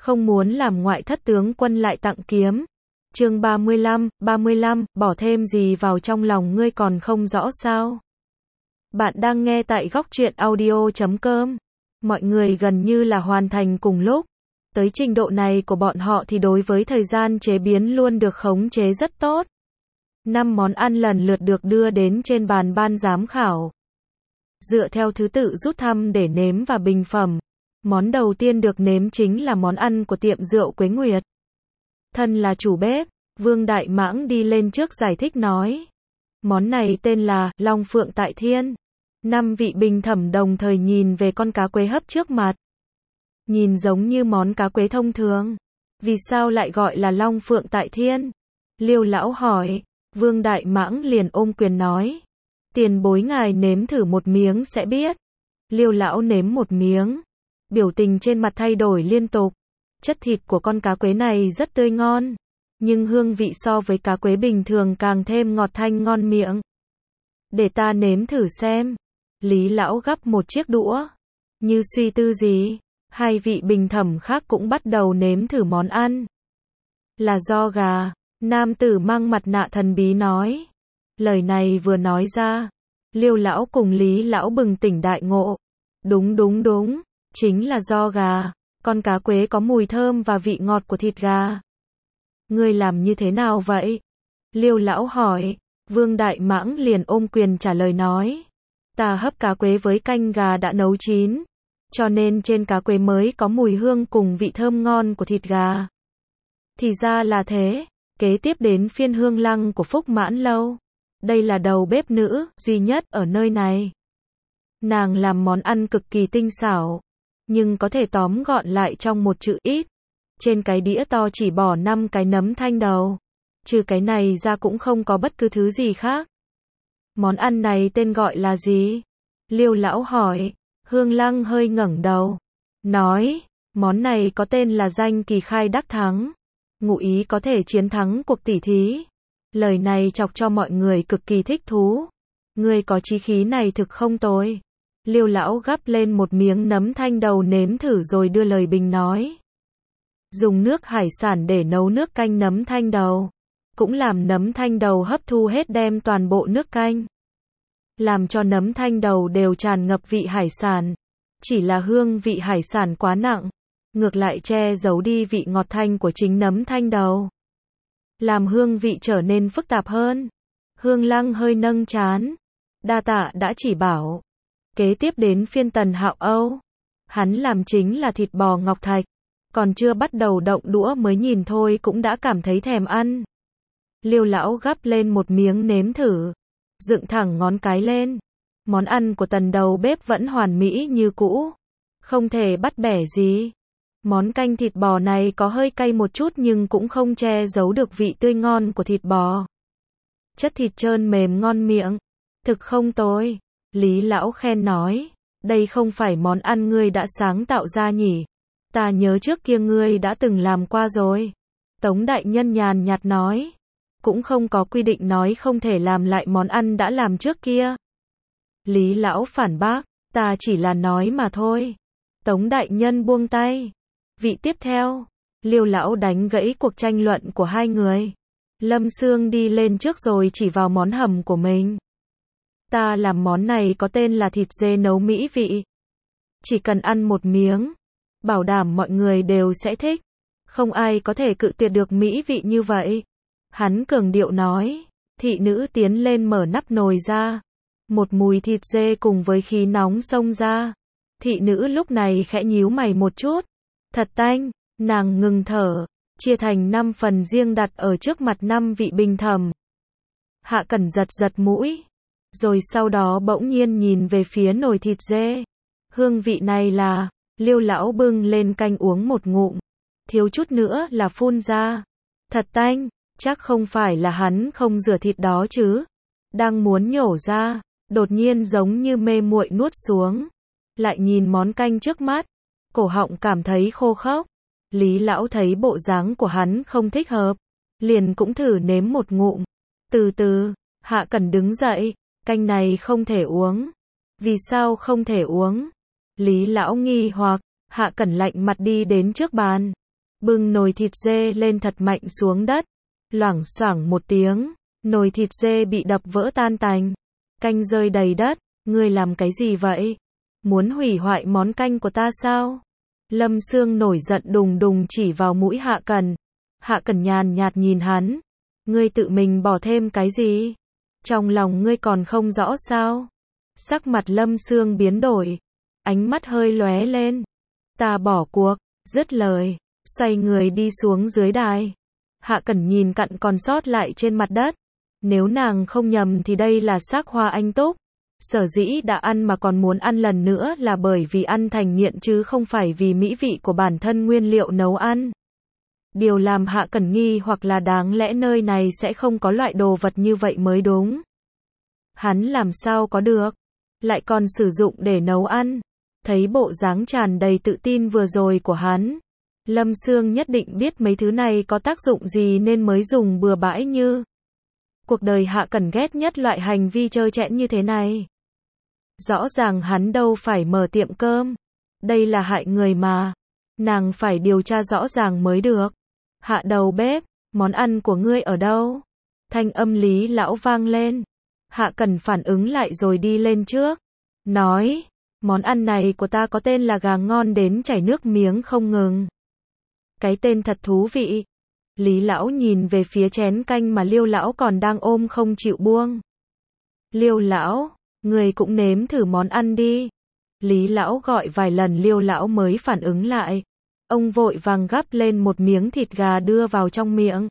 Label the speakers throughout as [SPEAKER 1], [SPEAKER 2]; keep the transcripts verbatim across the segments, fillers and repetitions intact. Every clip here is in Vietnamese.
[SPEAKER 1] không muốn làm ngoại thất tướng quân lại tặng kiếm. Chương ba mươi lăm, ba mươi lăm, bỏ thêm gì vào trong lòng ngươi còn không rõ sao? Bạn đang nghe tại góc truyện audio chấm com. Mọi người gần như là hoàn thành cùng lúc. Tới trình độ này của bọn họ thì đối với thời gian chế biến luôn được khống chế rất tốt. Năm món ăn lần lượt được đưa đến trên bàn ban giám khảo. Dựa theo thứ tự rút thăm để nếm và bình phẩm. Món đầu tiên được nếm chính là món ăn của tiệm rượu Quế Nguyệt. Thân là chủ bếp, Vương Đại Mãng đi lên trước giải thích nói. Món này tên là Long Phượng Tại Thiên. Năm vị bình thẩm đồng thời nhìn về con cá quế hấp trước mặt. Nhìn giống như món cá quế thông thường. Vì sao lại gọi là Long Phượng Tại Thiên? Liêu lão hỏi. Vương Đại Mãng liền ôm quyền nói. Tiền bối ngài nếm thử một miếng sẽ biết. Liêu lão nếm một miếng. Biểu tình trên mặt thay đổi liên tục. Chất thịt của con cá quế này rất tươi ngon. Nhưng hương vị so với cá quế bình thường càng thêm ngọt thanh ngon miệng. Để ta nếm thử xem. Lý lão gắp một chiếc đũa. Như suy tư gì, hai vị bình thẩm khác cũng bắt đầu nếm thử món ăn. Là do gà, nam tử mang mặt nạ thần bí nói. Lời này vừa nói ra, Liêu lão cùng Lý lão bừng tỉnh đại ngộ. Đúng đúng đúng, chính là do gà. Con cá quế có mùi thơm và vị ngọt của thịt gà. Ngươi làm như thế nào vậy? Liêu lão hỏi. Vương Đại Mãng liền ôm quyền trả lời nói. Ta hấp cá quế với canh gà đã nấu chín. Cho nên trên cá quế mới có mùi hương cùng vị thơm ngon của thịt gà. Thì ra là thế. Kế tiếp đến phiên Hương Lăng của Phúc Mãn Lâu. Đây là đầu bếp nữ duy nhất ở nơi này. Nàng làm món ăn cực kỳ tinh xảo. Nhưng có thể tóm gọn lại trong một chữ ít. Trên cái đĩa to chỉ bỏ năm cái nấm thanh đầu. Trừ cái này ra cũng không có bất cứ thứ gì khác. Món ăn này tên gọi là gì? Liêu lão hỏi. Hương Lăng hơi ngẩng đầu. Nói, món này có tên là danh kỳ khai đắc thắng. Ngụ ý có thể chiến thắng cuộc tỉ thí. Lời này chọc cho mọi người cực kỳ thích thú. Ngươi có chí khí này thực không tồi. Liêu lão gắp lên một miếng nấm thanh đầu nếm thử rồi đưa lời bình nói. Dùng nước hải sản để nấu nước canh nấm thanh đầu. Cũng làm nấm thanh đầu hấp thu hết đem toàn bộ nước canh. Làm cho nấm thanh đầu đều tràn ngập vị hải sản. Chỉ là hương vị hải sản quá nặng. Ngược lại che giấu đi vị ngọt thanh của chính nấm thanh đầu. Làm hương vị trở nên phức tạp hơn. Hương Lăng hơi nâng trán. Đa tạ đã chỉ bảo. Kế tiếp đến phiên Tần Hạo Âu. Hắn làm chính là thịt bò ngọc thạch. Còn chưa bắt đầu động đũa mới nhìn thôi cũng đã cảm thấy thèm ăn. Liêu lão gắp lên một miếng nếm thử. Dựng thẳng ngón cái lên. Món ăn của Tần đầu bếp vẫn hoàn mỹ như cũ. Không thể bắt bẻ gì. Món canh thịt bò này có hơi cay một chút nhưng cũng không che giấu được vị tươi ngon của thịt bò. Chất thịt trơn mềm ngon miệng. Thực không tồi. Lý lão khen nói. Đây không phải món ăn ngươi đã sáng tạo ra nhỉ? Ta nhớ trước kia ngươi đã từng làm qua rồi. Tống đại nhân nhàn nhạt nói. Cũng không có quy định nói không thể làm lại món ăn đã làm trước kia. Lý lão phản bác. Ta chỉ là nói mà thôi. Tống đại nhân buông tay. Vị tiếp theo. Liêu lão đánh gãy cuộc tranh luận của hai người. Lâm Sương đi lên trước rồi chỉ vào món hầm của mình. Ta làm món này có tên là thịt dê nấu mỹ vị. Chỉ cần ăn một miếng. Bảo đảm mọi người đều sẽ thích. Không ai có thể cự tuyệt được mỹ vị như vậy. Hắn cường điệu nói. Thị nữ tiến lên mở nắp nồi ra. Một mùi thịt dê cùng với khí nóng xông ra. Thị nữ lúc này khẽ nhíu mày một chút. Thật tanh. Nàng ngừng thở. Chia thành năm phần riêng đặt ở trước mặt năm vị bình thẩm. Hạ Cẩn giật giật mũi. Rồi sau đó bỗng nhiên nhìn về phía nồi thịt dê. Hương vị này là. Liêu lão bưng lên canh uống một ngụm. Thiếu chút nữa là phun ra. Thật tanh. Chắc không phải là hắn không rửa thịt đó chứ. Đang muốn nhổ ra. Đột nhiên giống như mê muội nuốt xuống. Lại nhìn món canh trước mắt. Cổ họng cảm thấy khô khốc. Lý lão thấy bộ dáng của hắn không thích hợp. Liền cũng thử nếm một ngụm. Từ từ. Hạ Cẩn đứng dậy. Canh này không thể uống. Vì sao không thể uống? Lý lão nghi hoặc. Hạ Cẩn lạnh mặt đi đến trước bàn. bưng nồi thịt dê lên thật mạnh xuống đất. Loảng xoảng một tiếng, nồi thịt dê bị đập vỡ tan tành. Canh rơi đầy đất. Ngươi làm cái gì vậy? Muốn hủy hoại món canh của ta sao? Lâm Sương nổi giận đùng đùng chỉ vào mũi Hạ Cẩn. Hạ Cẩn nhàn nhạt nhìn hắn. Ngươi tự mình bỏ thêm cái gì? Trong lòng ngươi còn không rõ sao? Sắc mặt Lâm Sương biến đổi. Ánh mắt hơi lóe lên. Ta bỏ cuộc. Dứt lời. Xoay người đi xuống dưới đài. Hạ Cẩn nhìn cặn còn sót lại trên mặt đất. Nếu nàng không nhầm thì đây là xác hoa anh túc. Sở dĩ đã ăn mà còn muốn ăn lần nữa là bởi vì ăn thành nghiện chứ không phải vì mỹ vị của bản thân nguyên liệu nấu ăn. Điều làm Hạ Cẩn nghi hoặc là đáng lẽ nơi này sẽ không có loại đồ vật như vậy mới đúng. Hắn làm sao có được, lại còn sử dụng để nấu ăn. Thấy bộ dáng tràn đầy tự tin vừa rồi của hắn, Lâm Sương nhất định biết mấy thứ này có tác dụng gì nên mới dùng bừa bãi như. Cuộc đời Hạ Cẩn ghét nhất loại hành vi trơ trẽn như thế này. Rõ ràng hắn đâu phải mở tiệm cơm. Đây là hại người mà. Nàng phải điều tra rõ ràng mới được. Hạ đầu bếp, món ăn của ngươi ở đâu? Thanh âm Lý lão vang lên. Hạ Cẩn phản ứng lại rồi đi lên trước. Nói, món ăn này của ta có tên là gà ngon đến chảy nước miếng không ngừng. Cái tên thật thú vị. Lý lão nhìn về phía chén canh mà Liêu lão còn đang ôm không chịu buông. Liêu lão, người cũng nếm thử món ăn đi. Lý lão gọi vài lần Liêu lão mới phản ứng lại. Ông vội vàng gắp lên một miếng thịt gà đưa vào trong miệng.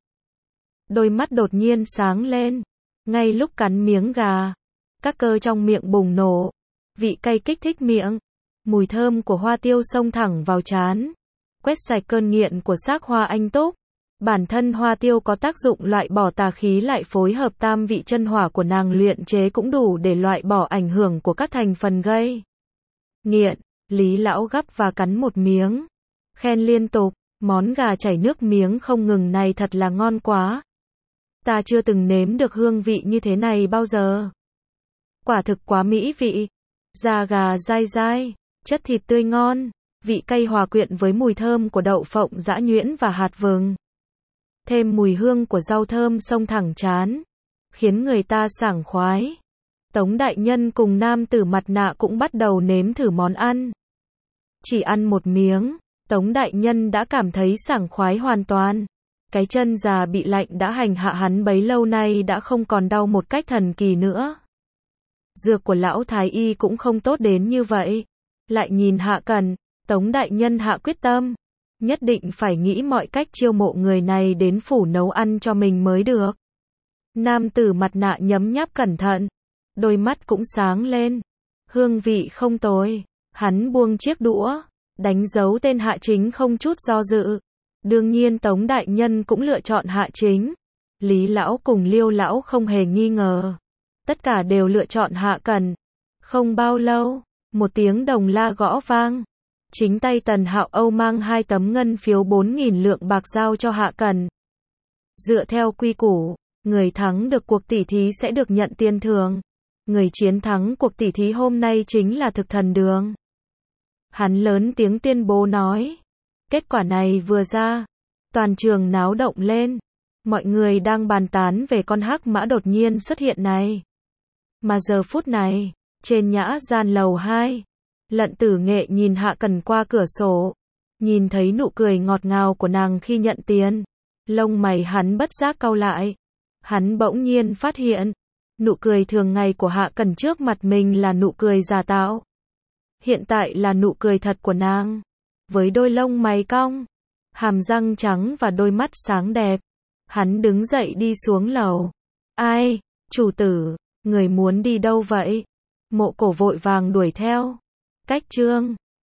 [SPEAKER 1] Đôi mắt đột nhiên sáng lên. Ngay lúc cắn miếng gà, các cơ trong miệng bùng nổ. Vị cay kích thích miệng. Mùi thơm của hoa tiêu xông thẳng vào trán. Quét sạch cơn nghiện của xác hoa anh túc. Bản thân hoa tiêu có tác dụng loại bỏ tà khí lại phối hợp tam vị chân hỏa của nàng luyện chế cũng đủ để loại bỏ ảnh hưởng của các thành phần gây nghiện. Lý lão gắp và cắn một miếng. Khen liên tục, món gà chảy nước miếng không ngừng này thật là ngon quá. Ta chưa từng nếm được hương vị như thế này bao giờ. Quả thực quá mỹ vị. Da gà dai dai, chất thịt tươi ngon, vị cay hòa quyện với mùi thơm của đậu phộng giã nhuyễn và hạt vừng. Thêm mùi hương của rau thơm xông thẳng trán, khiến người ta sảng khoái. Tống đại nhân cùng nam tử mặt nạ cũng bắt đầu nếm thử món ăn. Chỉ ăn một miếng, Tống đại nhân đã cảm thấy sảng khoái hoàn toàn. Cái chân già bị lạnh đã hành hạ hắn bấy lâu nay đã không còn đau một cách thần kỳ nữa. Dược của lão thái y cũng không tốt đến như vậy. Lại nhìn Hạ Cẩn, Tống đại nhân hạ quyết tâm. Nhất định phải nghĩ mọi cách chiêu mộ người này đến phủ nấu ăn cho mình mới được. Nam tử mặt nạ nhấm nháp cẩn thận. Đôi mắt cũng sáng lên. Hương vị không tồi. Hắn buông chiếc đũa. Đánh dấu tên Hạ Chính không chút do dự. Đương nhiên Tống đại nhân cũng lựa chọn Hạ Chính. Lý lão cùng Liêu lão không hề nghi ngờ. Tất cả đều lựa chọn Hạ Cẩn. Không bao lâu, một tiếng đồng la gõ vang. Chính tay Tần Hạo Âu mang hai tấm ngân phiếu bốn nghìn lượng bạc giao cho Hạ Cẩn. Dựa theo quy củ, người thắng được cuộc tỉ thí sẽ được nhận tiền thưởng. Người chiến thắng cuộc tỉ thí hôm nay chính là Thực Thần Đường. Hắn lớn tiếng tuyên bố nói. Kết quả này vừa ra, toàn trường náo động lên. Mọi người đang bàn tán về con hắc mã đột nhiên xuất hiện này. Mà giờ phút này, trên nhã gian lầu hai, Lận Tử Nghệ nhìn Hạ Cẩn qua cửa sổ, nhìn thấy nụ cười ngọt ngào của nàng khi nhận tiền, lông mày hắn bất giác cau lại. Hắn bỗng nhiên phát hiện, nụ cười thường ngày của Hạ Cẩn trước mặt mình là nụ cười giả tạo. Hiện tại là nụ cười thật của nàng, với đôi lông mày cong, hàm răng trắng và đôi mắt sáng đẹp. Hắn đứng dậy đi xuống lầu. Ai, chủ tử, người muốn đi đâu vậy? Mộ Cổ vội vàng đuổi theo. Cách chương